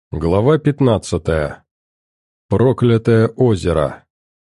Глава 15. Проклятое озеро.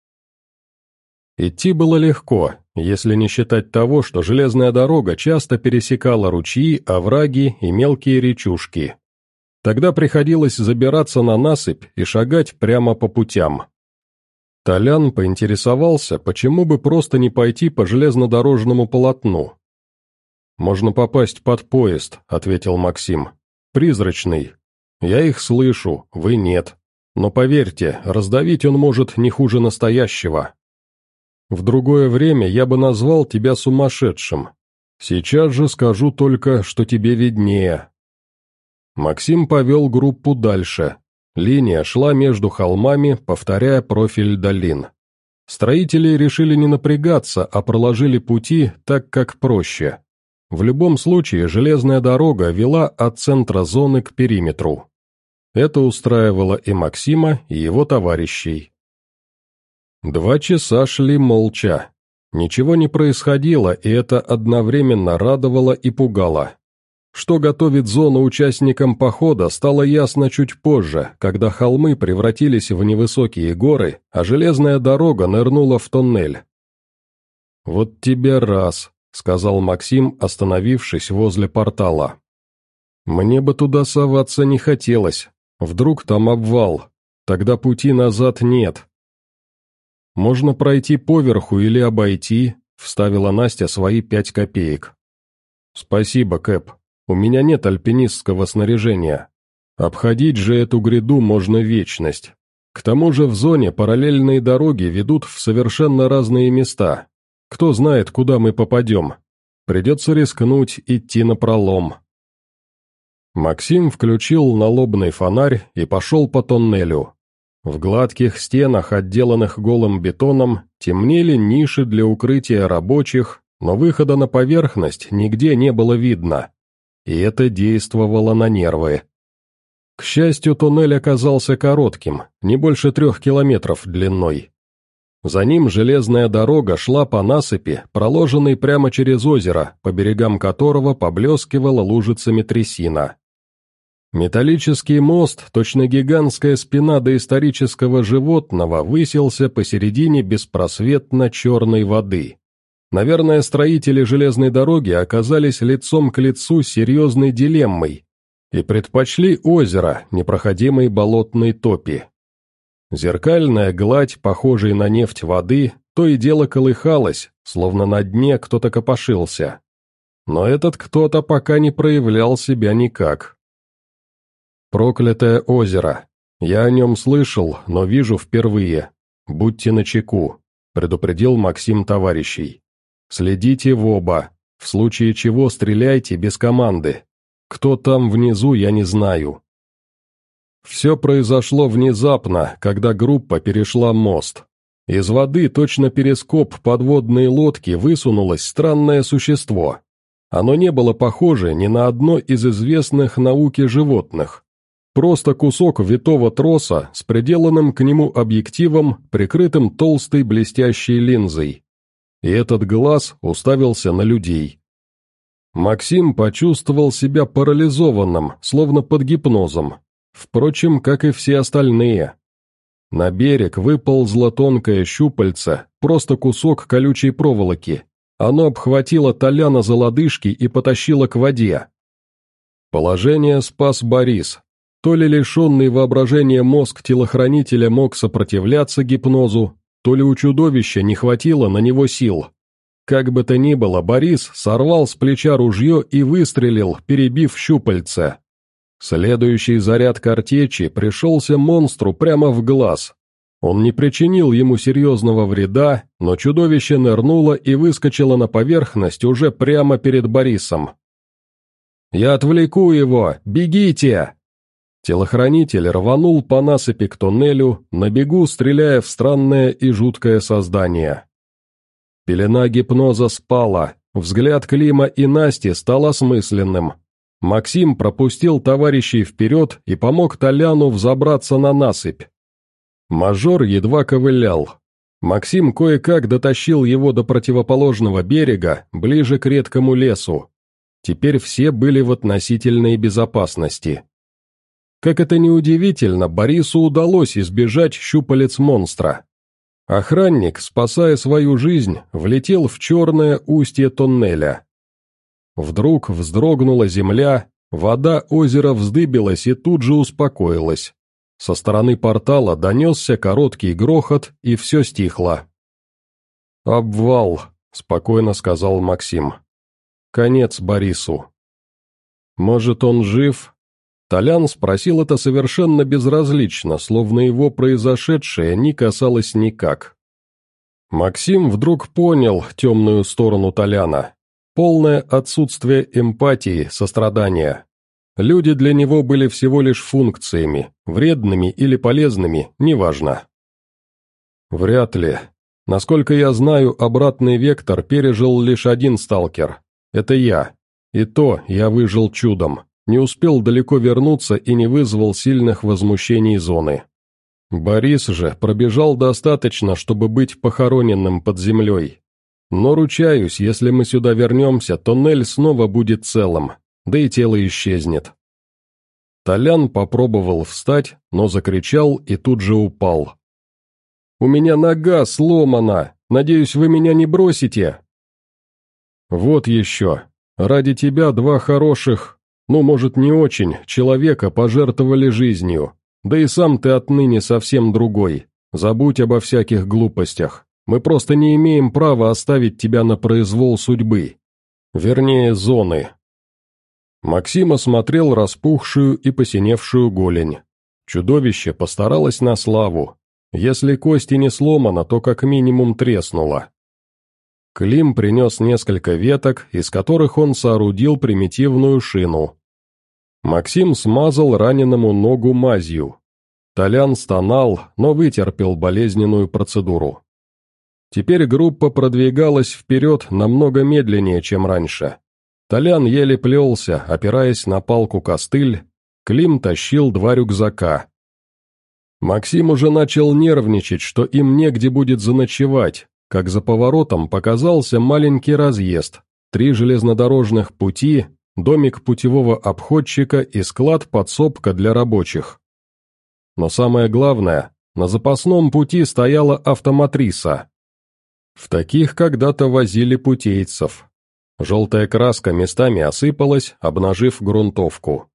Идти было легко, если не считать того, что железная дорога часто пересекала ручьи, овраги и мелкие речушки. Тогда приходилось забираться на насыпь и шагать прямо по путям. Толян поинтересовался, почему бы просто не пойти по железнодорожному полотну. «Можно попасть под поезд», — ответил Максим. «Призрачный. Я их слышу, вы нет. Но поверьте, раздавить он может не хуже настоящего. В другое время я бы назвал тебя сумасшедшим. Сейчас же скажу только, что тебе виднее». Максим повел группу дальше. Линия шла между холмами, повторяя профиль долин. Строители решили не напрягаться, а проложили пути так, как проще. В любом случае, железная дорога вела от центра зоны к периметру. Это устраивало и Максима, и его товарищей. 2 часа шли молча. Ничего не происходило, и это одновременно радовало и пугало. Что готовит зона участникам похода, стало ясно чуть позже, когда холмы превратились в невысокие горы, а железная дорога нырнула в тоннель. «Вот тебе раз», — сказал Максим, остановившись возле портала. «Мне бы туда соваться не хотелось. Вдруг там обвал, тогда пути назад нет». «Можно пройти поверху или обойти», — вставила Настя свои 5 копеек. «Спасибо, Кэп, у меня нет альпинистского снаряжения. Обходить же эту гряду можно вечность. К тому же в зоне параллельные дороги ведут в совершенно разные места. Кто знает, куда мы попадем. Придется рискнуть идти напролом». Максим включил налобный фонарь и пошел по тоннелю. В гладких стенах, отделанных голым бетоном, темнели ниши для укрытия рабочих, но выхода на поверхность нигде не было видно. И это действовало на нервы. К счастью, туннель оказался коротким, не больше 3 километров длиной. За ним железная дорога шла по насыпи, проложенной прямо через озеро, по берегам которого поблескивала лужицами трясина. Металлический мост, точно гигантская спина доисторического животного, высился посередине беспросветно черной воды. Наверное, строители железной дороги оказались лицом к лицу с серьезной дилеммой и предпочли озеро, непроходимой болотной топи. Зеркальная гладь, похожая на нефть воды, то и дело колыхалась, словно на дне кто-то копошился. Но этот кто-то пока не проявлял себя никак. «Проклятое озеро. Я о нем слышал, но вижу впервые. Будьте начеку», — предупредил Максим товарищей. «Следите в оба, в случае чего стреляйте без команды. Кто там внизу, я не знаю». Все произошло внезапно, когда группа перешла мост. Из воды, точно перископ подводной лодки, высунулось странное существо. Оно не было похоже ни на одно из известных науке животных. Просто кусок витого троса с приделанным к нему объективом, прикрытым толстой блестящей линзой. И этот глаз уставился на людей. Максим почувствовал себя парализованным, словно под гипнозом. Впрочем, как и все остальные. На берег выползло тонкое щупальце, просто кусок колючей проволоки. Оно обхватило Толяна за лодыжки и потащило к воде. Положение спас Борис. То ли лишенный воображения мозг телохранителя мог сопротивляться гипнозу, то ли у чудовища не хватило на него сил. Как бы то ни было, Борис сорвал с плеча ружье и выстрелил, перебив щупальце. Следующий заряд картечи пришелся монстру прямо в глаз. Он не причинил ему серьезного вреда, но чудовище нырнуло и выскочило на поверхность уже прямо перед Борисом. «Я отвлеку его! Бегите!» Телохранитель рванул по насыпи к туннелю, на бегу стреляя в странное и жуткое создание. Пелена гипноза спала, взгляд Клима и Насти стал осмысленным. Максим пропустил товарищей вперед и помог Толяну взобраться на насыпь. Мажор едва ковылял. Максим кое-как дотащил его до противоположного берега, ближе к редкому лесу. Теперь все были в относительной безопасности. Как это ни удивительно, Борису удалось избежать щупалец монстра. Охранник, спасая свою жизнь, влетел в черное устье тоннеля. Вдруг вздрогнула земля, вода озера вздыбилась и тут же успокоилась. Со стороны портала донесся короткий грохот, и все стихло. «Обвал», — спокойно сказал Максим. «Конец Борису». «Может, он жив?» Толян спросил это совершенно безразлично, словно его произошедшее не касалось никак. Максим вдруг понял темную сторону Толяна. Полное отсутствие эмпатии, сострадания. Люди для него были всего лишь функциями, вредными или полезными, неважно. Вряд ли. Насколько я знаю, обратный вектор пережил лишь один сталкер. Это я. И то я выжил чудом. Не успел далеко вернуться и не вызвал сильных возмущений зоны. Борис же пробежал достаточно, чтобы быть похороненным под землей. Но ручаюсь, если мы сюда вернемся, тоннель снова будет целым, да и тело исчезнет. Толян попробовал встать, но закричал и тут же упал. «У меня нога сломана! Надеюсь, вы меня не бросите?» «Вот еще. Ради тебя два хороших, ну, может, не очень, человека пожертвовали жизнью. Да и сам ты отныне совсем другой. Забудь обо всяких глупостях. Мы просто не имеем права оставить тебя на произвол судьбы. Вернее, зоны». Максим осмотрел распухшую и посиневшую голень. Чудовище постаралось на славу. Если кости не сломана, то как минимум треснула. Клим принес несколько веток, из которых он соорудил примитивную шину. Максим смазал раненому ногу мазью. Толян стонал, но вытерпел болезненную процедуру. Теперь группа продвигалась вперед намного медленнее, чем раньше. Толян еле плелся, опираясь на палку-костыль, Клим тащил два рюкзака. Максим уже начал нервничать, что им негде будет заночевать, как за поворотом показался маленький разъезд, 3 железнодорожных пути, домик путевого обходчика и склад-подсобка для рабочих. Но самое главное, на запасном пути стояла автоматриса. В таких когда-то возили путейцев. Желтая краска местами осыпалась, обнажив грунтовку.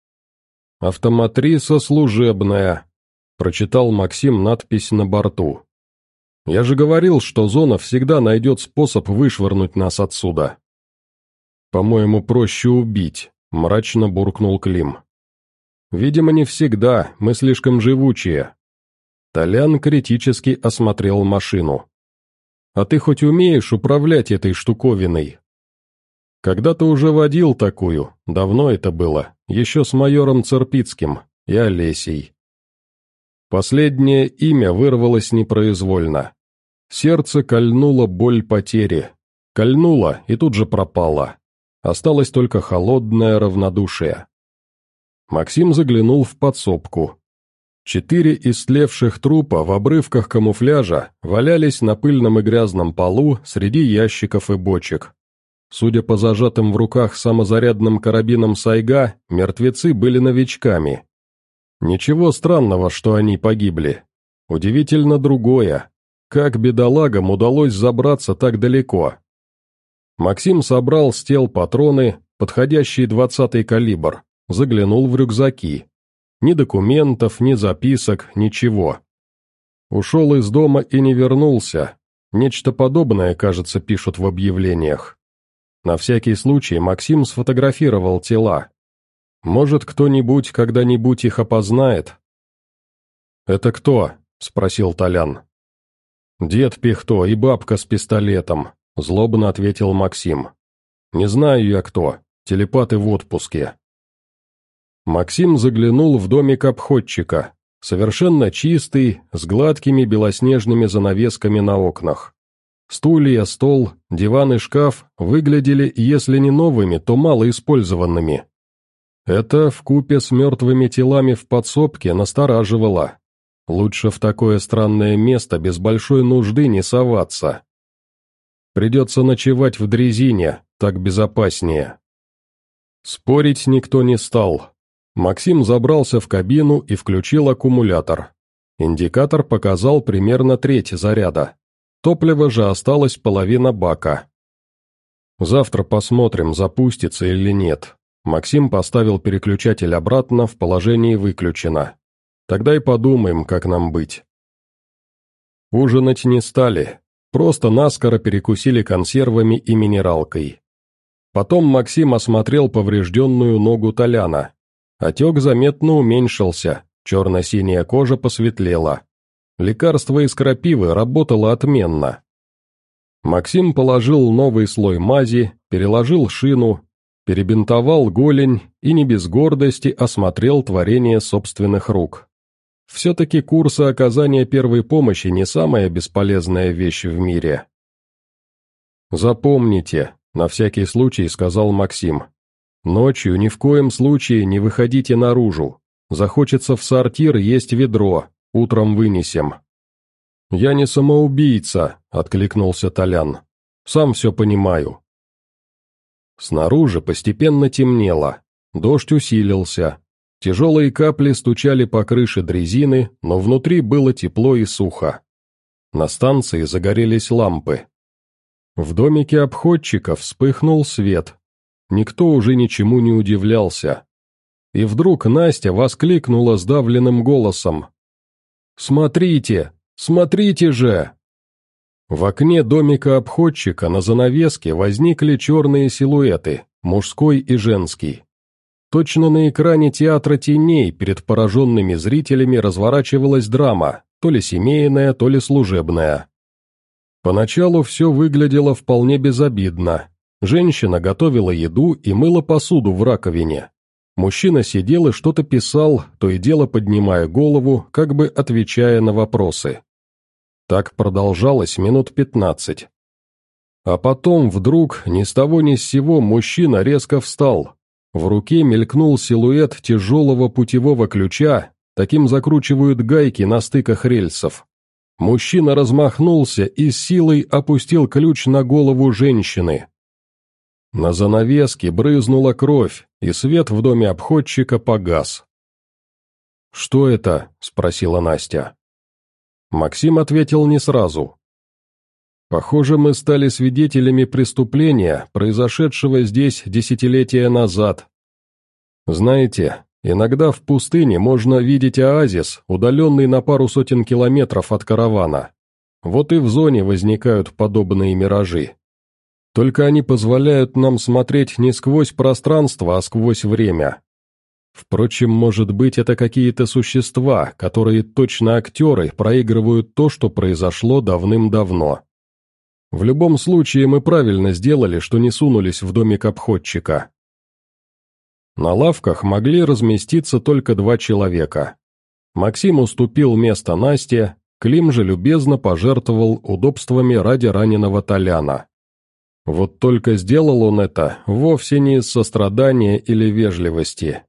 «Автоматриса служебная», — прочитал Максим надпись на борту. «Я же говорил, что зона всегда найдет способ вышвырнуть нас отсюда». «По-моему, проще убить», — мрачно буркнул Клим. «Видимо, не всегда, мы слишком живучие». Толян критически осмотрел машину. «А ты хоть умеешь управлять этой штуковиной?» «Когда-то уже водил такую, давно это было, еще с майором Церпицким и Олесей». Последнее имя вырвалось непроизвольно. Сердце кольнуло боль потери. Кольнуло и тут же пропало. Осталось только холодное равнодушие. Максим заглянул в подсобку. 4 истлевших трупа в обрывках камуфляжа валялись на пыльном и грязном полу среди ящиков и бочек. Судя по зажатым в руках самозарядным карабинам Сайга, мертвецы были новичками. Ничего странного, что они погибли. Удивительно другое. Как бедолагам удалось забраться так далеко? Максим собрал с тел патроны, подходящий 20-й калибр, заглянул в рюкзаки. Ни документов, ни записок, ничего. Ушел из дома и не вернулся. Нечто подобное, кажется, пишут в объявлениях. На всякий случай Максим сфотографировал тела. Может, кто-нибудь когда-нибудь их опознает? «Это кто?» — спросил Толян. «Дед Пихто и бабка с пистолетом», — злобно ответил Максим. «Не знаю я кто, телепаты в отпуске». Максим заглянул в домик обходчика, совершенно чистый, с гладкими белоснежными занавесками на окнах. Стулья, стол, диван и шкаф выглядели, если не новыми, то малоиспользованными. Это, вкупе с мертвыми телами в подсобке, настораживало. Лучше в такое странное место без большой нужды не соваться. Придется ночевать в дрезине, так безопаснее. Спорить никто не стал. Максим забрался в кабину и включил аккумулятор. Индикатор показал примерно треть заряда. Топлива же осталась половина бака. «Завтра посмотрим, запустится или нет». Максим поставил переключатель обратно в положении «выключено». «Тогда и подумаем, как нам быть». Ужинать не стали, просто наскоро перекусили консервами и минералкой. Потом Максим осмотрел поврежденную ногу Толяна. Отек заметно уменьшился, черно-синяя кожа посветлела. Лекарство из крапивы работало отменно. Максим положил новый слой мази, переложил шину, перебинтовал голень и не без гордости осмотрел творение собственных рук. Все-таки курсы оказания первой помощи не самая бесполезная вещь в мире. «Запомните», — на всякий случай сказал Максим, — «ночью ни в коем случае не выходите наружу. Захочется в сортир, есть ведро, утром вынесем». «Я не самоубийца», — откликнулся Толян. «Сам все понимаю». Снаружи постепенно темнело, дождь усилился. Тяжелые капли стучали по крыше дрезины, но внутри было тепло и сухо. На станции загорелись лампы. В домике обходчика вспыхнул свет. Никто уже ничему не удивлялся. И вдруг Настя воскликнула сдавленным голосом. «Смотрите! Смотрите же!» В окне домика обходчика на занавеске возникли черные силуэты, мужской и женский. Точно на экране театра теней перед пораженными зрителями разворачивалась драма, то ли семейная, то ли служебная. Поначалу все выглядело вполне безобидно. Женщина готовила еду и мыла посуду в раковине. Мужчина сидел и что-то писал, то и дело поднимая голову, как бы отвечая на вопросы. Так продолжалось минут 15. А потом вдруг, ни с того ни с сего, мужчина резко встал. В руке мелькнул силуэт тяжелого путевого ключа, таким закручивают гайки на стыках рельсов. Мужчина размахнулся и с силой опустил ключ на голову женщины. На занавеске брызнула кровь, и свет в доме обходчика погас. «Что это?» – спросила Настя. Максим ответил не сразу. «Похоже, мы стали свидетелями преступления, произошедшего здесь десятилетия назад. Знаете, иногда в пустыне можно видеть оазис, удаленный на пару сотен километров от каравана. Вот и в зоне возникают подобные миражи. Только они позволяют нам смотреть не сквозь пространство, а сквозь время. Впрочем, может быть, это какие-то существа, которые точно актеры проигрывают то, что произошло давным-давно. В любом случае мы правильно сделали, что не сунулись в домик обходчика». На лавках могли разместиться только 2 человека. Максим уступил место Насте, Клим же любезно пожертвовал удобствами ради раненого Толяна. Вот только сделал он это вовсе не из сострадания или вежливости.